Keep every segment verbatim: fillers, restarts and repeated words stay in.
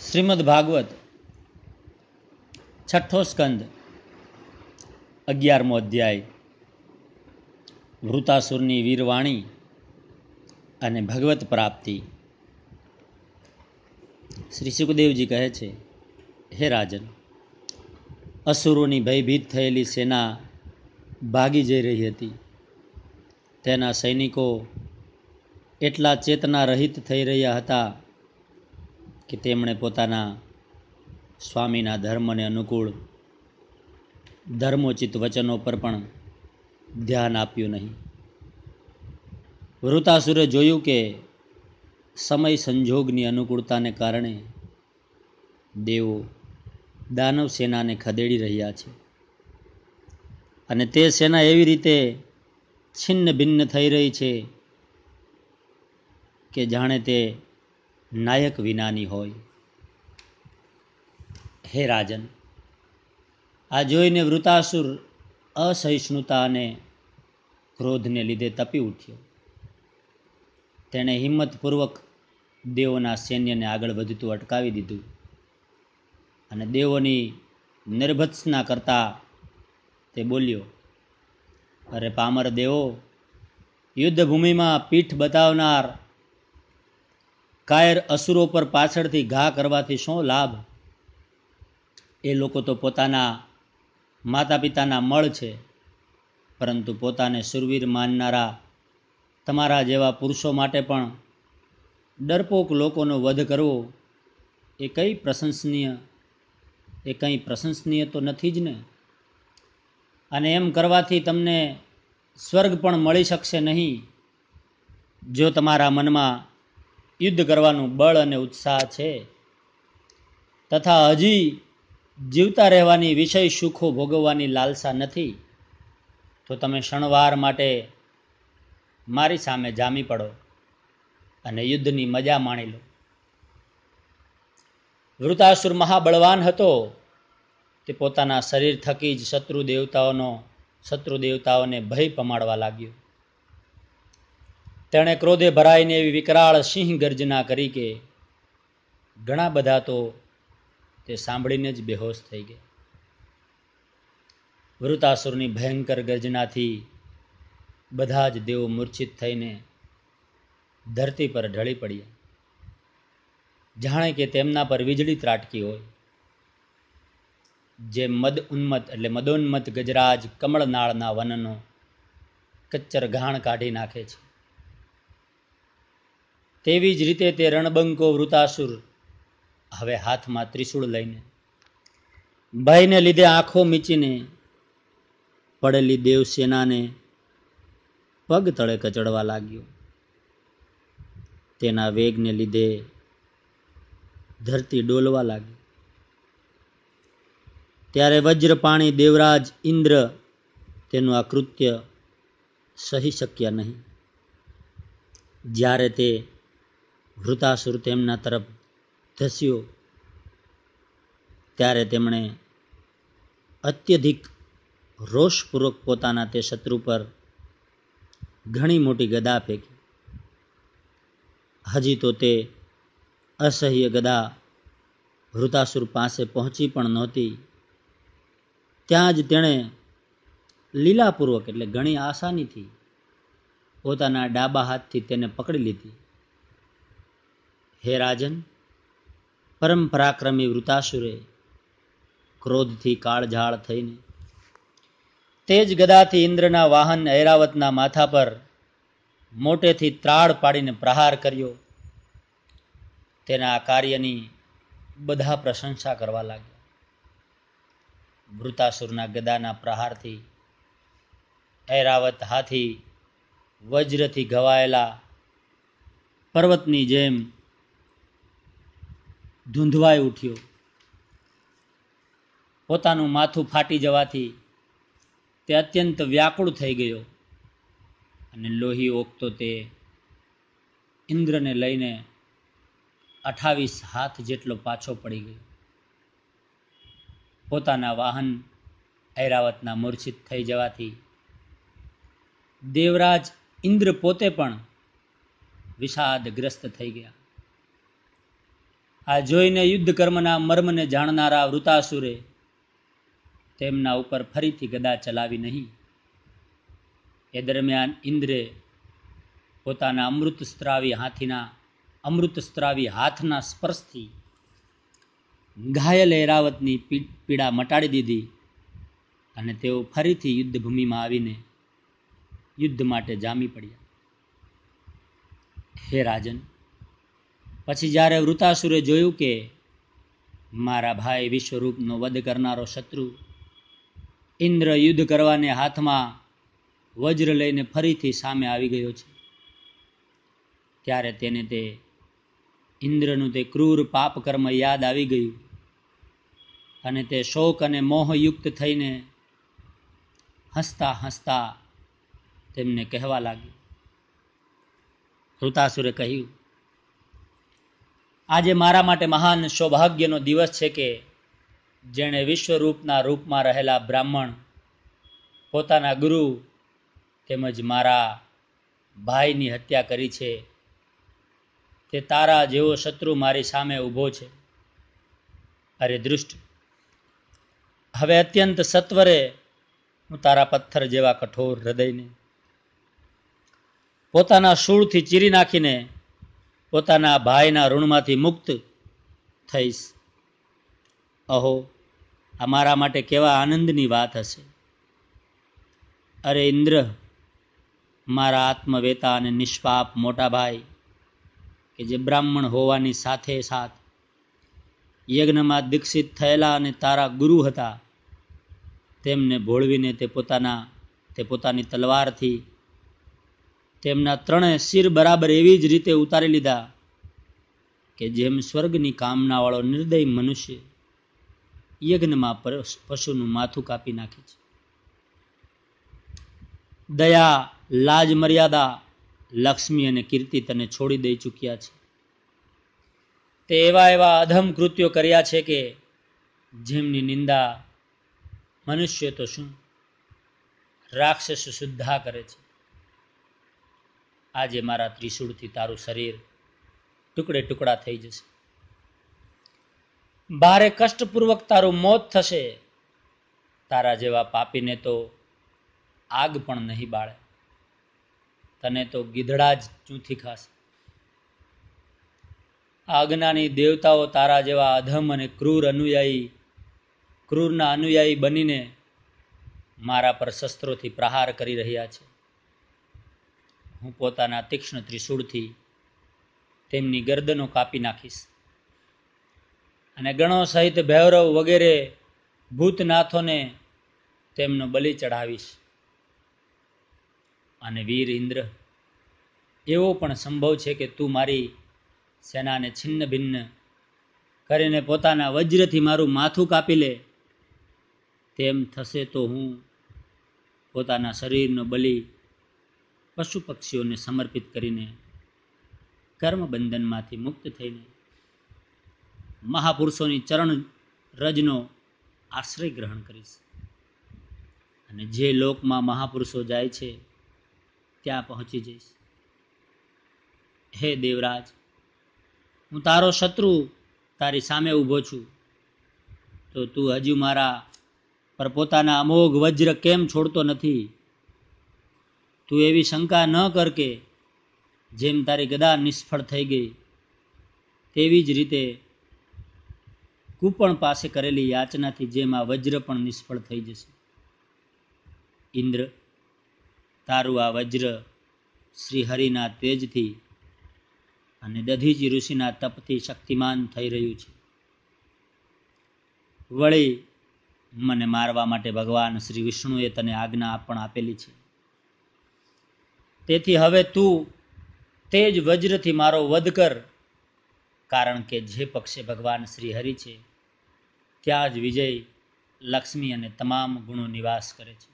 શ્રીમદ ભાગવત છઠ્ઠો સ્કંદ અગિયારમો અધ્યાય વૃતાસુરની વીરવાણી અને ભગવત પ્રાપ્તિ. શ્રી સુખદેવજી કહે છે, હે રાજન, અસુરોની ભયભીત થયેલી સેના ભાગી જઈ રહી હતી. તેના સૈનિકો એટલા ચેતના રહિત થઈ રહ્યા હતા કે તેમણે પોતાના સ્વામીના ધર્મને અનુકૂળ ધર્મોચિત વચનો પર પણ ધ્યાન આપ્યું નહીં. વૃતાસુરે જોયું કે સમય સંજોગની અનુકૂળતાને કારણે દેવો દાનવ સેનાને ખદેડી રહ્યા છે અને તે સેના એવી રીતે છિન્ન ભિન્ન થઈ રહી છે કે જાણે તે નાયક વિનાની હોય. હે રાજન, આ જોઈને વૃતાસુર અસહિષ્ણુતા અને ક્રોધને લીધે તપી ઉઠ્યો. તેણે હિંમતપૂર્વક દેવોના સૈન્યને આગળ વધતું અટકાવી દીધું અને દેવોની નિર્ભત્સના કરતા તે બોલ્યો, અરે પામર દેવો, યુદ્ધભૂમિમાં પીઠ બતાવનાર કાયર અસુરો પર પાછળથી ઘા કરવાથી શું લાભ? એ લોકો તો પોતાના માતા પિતાના મળ છે, પરંતુ પોતાને સુરવીર માનનારા તમારા જેવા પુરુષો માટે પણ ડરપોક લોકોનો વધ કરવો એ કઈ પ્રશંસનીય એ કંઈ પ્રશંસનીય તો નથી જ ને. અને એમ કરવાથી તમને સ્વર્ગ પણ મળી શકશે નહીં. જો તમારા મનમાં યુદ્ધ કરવાનું બળ અને ઉત્સાહ છે તથા હજી જીવતા રહેવાની વિષય સુખો ભોગવવાની લાલસા નથી, તો તમે ક્ષણવાર માટે મારી સામે જામી પડો અને યુદ્ધની મજા માણી લો. વૃતાસુર મહાબળવાન હતો. તે પોતાના શરીર થકી જ શત્રુ દેવતાઓનો શત્રુ દેવતાઓને ભય પમાડવા લાગ્યો. તેણે ક્રોધે ભરાઈને એવી વિકરાળ સિંહ ગર્જના કરી કે ઘણા બધા તો તે સાંભળીને જ બેહોશ થઈ ગયા. વૃતાસુરની ભયંકર ગર્જનાથી બધા જ દેવો મૂર્છિત થઈને ધરતી પર ઢળી પડ્યા, જાણે કે તેમના પર વીજળી ત્રાટકી હોય. જે મદ ઉન્મત એટલે મદોન્મત ગજરાજ કમળનાળના વનનો કચ્ચર ઘાણ કાઢી નાખે છે, તેવી જ રીતે તે રણબંકો વૃતાસુર હવે હાથમાં ત્રિશૂળ લઈને ભયને લીધે આંખો મીચીને પડેલી દેવસેનાને પગ તળે કચડવા લાગ્યો. તેના વેગને લીધે ધરતી ડોલવા લાગી. ત્યારે વજ્રપાણી દેવરાજ ઇન્દ્ર તેનું આ કૃત્ય સહી શક્યા નહીં. જ્યારે તે વૃતાસુર તેમના તરફ ધસ્યો ત્યારે તેમણે અત્યધિક રોષપૂર્વક પોતાના તે શત્રુ પર ઘણી મોટી ગદા ફેંકી. હજી તો તે અસહ્ય ગદા વૃતાસુર પાસે પહોંચી પણ નહોતી, ત્યાં જ તેણે લીલાપૂર્વક એટલે ઘણી આસાનીથી પોતાના ડાબા હાથથી તેને પકડી લીધી. હે રાજન, પરમ પરાક્રમી વૃતાસુરે ક્રોધથી કાળઝાળ થઈને તે જ ગદાથી ઇન્દ્રના વાહન ઐરાવતના માથા પર મોટેથી ત્રાડ પાડીને પ્રહાર કર્યો. તેના આ કાર્યની બધા પ્રશંસા કરવા લાગ્યા. વૃતાસુરના ગદાના પ્રહારથી ઐરાવત હાથી વજ્રથી ઘવાયેલા પર્વતની જેમ ધૂંધવાઈ ઉઠ્યો. પોતાનું માથું ફાટી જવાથી તે અત્યંત વ્યાકુળ થઈ ગયો અને લોહી ઓકતો તે ઇન્દ્રને લઈને અઠાવીસ હાથ જેટલો પાછો પડી ગયો. પોતાના વાહન ઐરાવતના મૂર્છિત થઈ જવાથી દેવરાજ ઇન્દ્ર પોતે પણ વિષાદગ્રસ્ત થઈ ગયા. આ જોઈને યુદ્ધ કર્મના મર્મને જાણનારા વૃતાસુરે તેમના ઉપર ફરીથી ગદા ચલાવી નહીં. એ દરમિયાન ઇન્દ્રે પોતાના અમૃત સ્ત્રાવી હાથીના અમૃત સ્ત્રાવી હાથના સ્પર્શથી ઘાયલ એરાવતની પીડા મટાડી દીધી અને તેઓ ફરીથી યુદ્ધભૂમિમાં આવીને યુદ્ધ માટે જામી પડ્યા. હે રાજન, પછી જ્યારે વૃતાસુરે જોયું કે મારા ભાઈ વિશ્વરૂપનો વધ કરનારો શત્રુ ઇન્દ્ર યુદ્ધ કરવાને હાથમાં વજ્ર લઈને ફરીથી સામે આવી ગયો છે, ત્યારે તેને તે ઇન્દ્રનું તે ક્રૂર પાપ કર્મ યાદ આવી ગયું અને તે શોક અને મોહયુક્ત થઈને હસતા હસતા તેમને કહેવા લાગ્યું. વૃતાસુરે કહ્યું, આજે મારા માટે મહાન સૌભાગ્યનો દિવસ છે કે જેણે વિશ્વરૂપના રૂપમાં રહેલા બ્રાહ્મણ પોતાના ગુરુ તેમજ મારા ભાઈની હત્યા કરી છે. તે તારા જેવો શત્રુ મારી સામે ઊભો છે. અરે દૃષ્ટ, હવે અત્યંત સત્વરે હું તારા પથ્થર જેવા કઠોર હૃદયને પોતાના શૂળથી ચીરી નાખીને પોતાના ભાઈના ઋણમાંથી મુક્ત થઈશ. અહો, આ મારા માટે કેવા આનંદની વાત હશે. અરે ઇન્દ્ર, મારા આત્મવેતા અને નિષ્પાપ મોટા ભાઈ કે જે બ્રાહ્મણ હોવાની સાથે સાથ યજ્ઞમાં દીક્ષિત થયેલા અને તારા ગુરુ હતા, તેમને ભોળવીને તે પોતાના તે પોતાની તલવારથી તેમના ત્રણેય શિર બરાબર એવી જ રીતે ઉતારી લીધા કે જેમ સ્વર્ગની કામનાવાળો નિર્દય મનુષ્ય યજ્ઞમાં પશુનું માથું કાપી નાખે છે. દયા, લાજ, મર્યાદા, લક્ષ્મી અને કીર્તિ તને છોડી દઈ ચૂક્યા છે. તે એવા એવા અધમ કૃત્યો કર્યા છે કે જેમની નિંદા મનુષ્ય તો શું, રાક્ષસ સુદ્ધા કરે છે. આજે મારા ત્રિશૂળથી તારું શરીર ટુકડે ટુકડા થઈ જશે. ભારે કષ્ટપૂર્વક તારું મોત થશે. તારા જેવા પાપીને તો આગ પણ નહીં બાળે. તને તો ગીધડા જ ચૂંથી ખાશે. આ અજ્ઞાની દેવતાઓ તારા જેવા અધમ અને ક્રૂર અનુયાયી ક્રૂરના અનુયાયી બનીને મારા પર શસ્ત્રોથી પ્રહાર કરી રહ્યા છે. હું પોતાના તીક્ષ્ણ ત્રિશૂળથી તેમની ગરદનો કાપી નાખીશ અને ગણો સહિત ભૈરવ વગેરે ભૂતનાથોને તેમનો બલિ ચઢાવીશ. અને વીર ઇન્દ્ર, એવો પણ સંભવ છે કે તું મારી સેનાને છિન્ન ભિન્ન કરીને પોતાના વજ્રથી મારું માથું કાપી લે. તેમ થશે તો હું પોતાના શરીરનો બલિ પશુ પક્ષીઓને સમર્પિત કરીને કર્મબંધનમાંથી મુક્ત થઈને મહાપુરુષોની ચરણ રજનો આશ્રય ગ્રહણ કરીશ અને જે લોકમાં મહાપુરુષો જાય છે ત્યાં પહોંચી જઈશ. હે દેવરાજ, હું તારો શત્રુ તારી સામે ઊભો છું, તો તું હજુ મારા પર પોતાના અમોઘ વજ્ર કેમ છોડતો નથી? તું એવી શંકા ન કર કે જેમ તારી ગદા નિષ્ફળ થઈ ગઈ તેવી જ રીતે કૂપણ પાસે કરેલી યાચનાથી જેમ આ વજ્ર પણ નિષ્ફળ થઈ જશે. ઇન્દ્ર, તારું આ વજ્ર શ્રી હરિના તેજથી અને દધીજી ઋષિના તપથી શક્તિમાન થઈ રહ્યું છે. વળી મને મારવા માટે ભગવાન શ્રી વિષ્ણુએ તને આજ્ઞા પણ આપેલી છે. તેથી હવે તું તે જ વજ્રથી મારો વધ કર, કારણ કે જે પક્ષે ભગવાન શ્રી હરિ છે ત્યાં જ વિજય, લક્ષ્મી અને તમામ ગુણો નિવાસ કરે છે.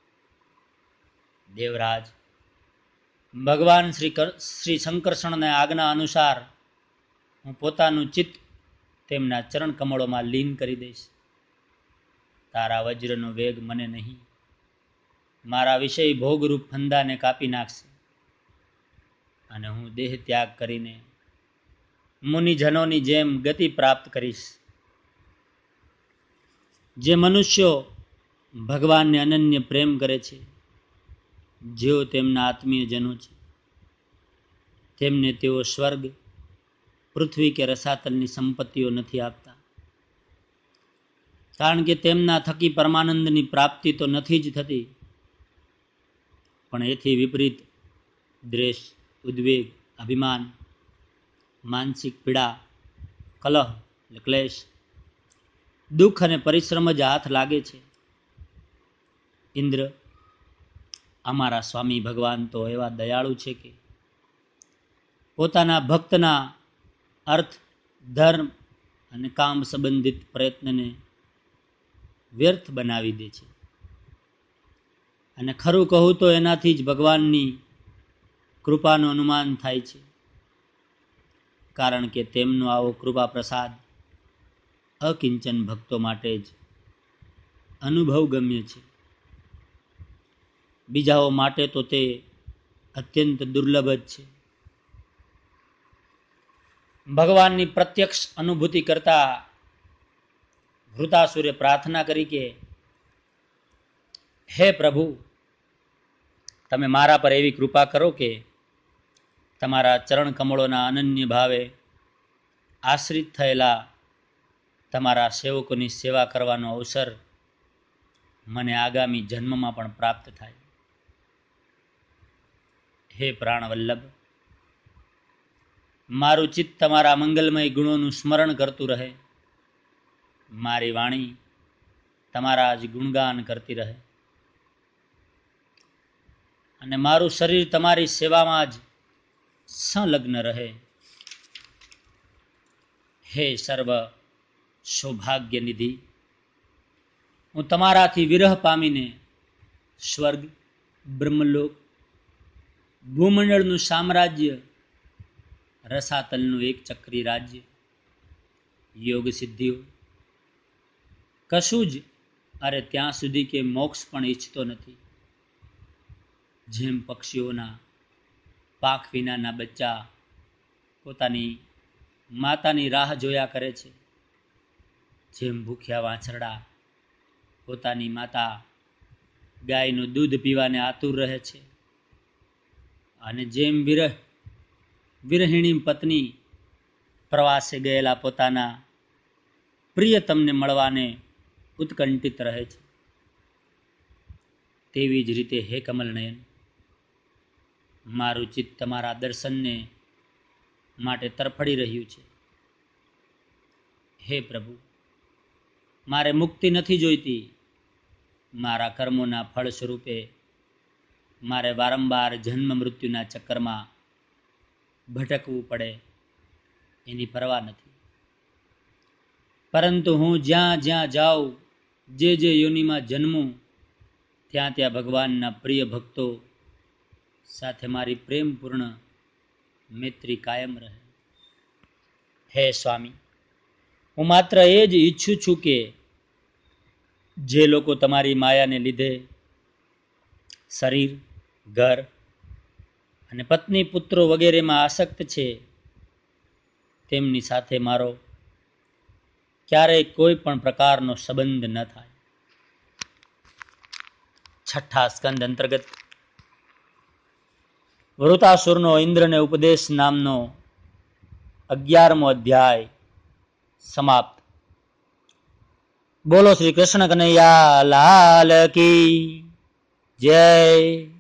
દેવરાજ, ભગવાન શ્રી શ્રી શંકરષણને આજ્ઞા અનુસાર હું પોતાનું ચિત્ત તેમના ચરણ કમળોમાં લીન કરી દઈશ. તારા વજ્રનો વેગ મને નહીં, મારા વિષય ભોગરૂપ ફંદાને કાપી નાખશે અને હું દેહ ત્યાગ કરીને મુનિજનોની જેમ ગતિ પ્રાપ્ત કરીશ. જે મનુષ્યો ભગવાનને અનન્ય પ્રેમ કરે છે, જેઓ તેમના આત્મીય જનો છે, તેમને તેઓ સ્વર્ગ, પૃથ્વી કે રસાતલની સંપત્તિઓ નથી આપતા, કારણ કે તેમના થકી પરમાનંદની પ્રાપ્તિ તો નથી જ થતી, પણ એથી વિપરીત દ્વેષ, ઉદ્વેગ, અભિમાન, માનસિક પીડા, કલહ, ક્લેશ, દુઃખ અને પરિશ્રમ જ હાથ લાગે છે. ઇન્દ્ર, અમારા સ્વામી ભગવાન તો એવા દયાળુ છે કે પોતાના ભક્તના અર્થ, ધર્મ અને કામ સંબંધિત પ્રયત્નને વ્યર્થ બનાવી દે છે. અને ખરું કહું તો એનાથી જ ભગવાનની કૃપાનું અનુમાન થાય છે, કારણ કે તેમનો આવો કૃપા પ્રસાદ અકિંચન ભક્તો માટે જ અનુભવ ગમ્ય છે. બીજાઓ માટે તો તે અત્યંત દુર્લભ જ છે. ભગવાનની પ્રત્યક્ષ અનુભૂતિ કરતા વૃતાસુરે પ્રાર્થના કરી કે હે પ્રભુ, તમે મારા પર એવી કૃપા કરો કે તમારા ચરણ કમળોના અનન્ય ભાવે આશ્રિત થયેલા તમારા સેવકોની સેવા કરવાનો અવસર મને આગામી જન્મમાં પણ પ્રાપ્ત થાય. હે પ્રાણવલ્લભ, મારું ચિત્ત તમારા મંગલમય ગુણોનું સ્મરણ કરતું રહે, મારી વાણી તમારા જ ગુણગાન કરતી રહે, અને મારું શરીર તમારી સેવામાં જ સંલગ્ન રહે. હે સર્વ સૌભાગ્ય નિધિ, હું તમારાથી વિરહ પામીને સ્વર્ગ, બ્રહ્મલોક, ભૂમંડળનું સામ્રાજ્ય, રસાતલનું એક ચક્રી રાજ્ય, યોગ સિદ્ધિઓ, કશું જ અરે ત્યાં સુધી કે મોક્ષ પણ ઈચ્છતો નથી. જેમ પક્ષીઓના પાંખ વિનાના બચ્ચા પોતાની માતાની રાહ જોયા કરે છે, જેમ ભૂખ્યા વાછરડા પોતાની માતા ગાયનું દૂધ પીવાને આતુર રહે છે, અને જેમ વિરહ વિરહિણી પત્ની પ્રવાસે ગયેલા પોતાના પ્રિયતમને મળવાને ઉત્કંઠિત રહે છે, તેવી જ રીતે હે કમલનયન, મારું ચિત્ત તમારા દર્શનને માટે તરફડી રહ્યું છે. હે પ્રભુ, મારે મુક્તિ નથી જોઈતી. મારા કર્મોના ફળ સ્વરૂપે મારે વારંવાર જન્મ મૃત્યુના ચક્કરમાં ભટકવું પડે એની પરવા નથી, પરંતુ હું જ્યાં જ્યાં જાઉં, જે જે યોનિમાં જન્મું, ત્યાં ત્યાં ભગવાનના પ્રિય ભક્તો સાથે મારી પ્રેમપૂર્ણ મૈત્રી કાયમ રહે. હે સ્વામી, હું માત્ર એ જ ઈચ્છું છું કે જે લોકો તમારી માયાને લીધે શરીર, ઘર અને પત્ની, પુત્રો વગેરેમાં આસક્ત છે, તેમની સાથે મારો ક્યારેય કોઈ પણ પ્રકારનો સંબંધ ન થાય. છઠ્ઠા સ્કંદ અંતર્ગત વૃતાસુરનો ઇન્દ્રને ઉપદેશ નામનો અગિયારમો અધ્યાય સમાપ્ત. બોલો શ્રી કૃષ્ણ કનૈયા લાલ કી જય.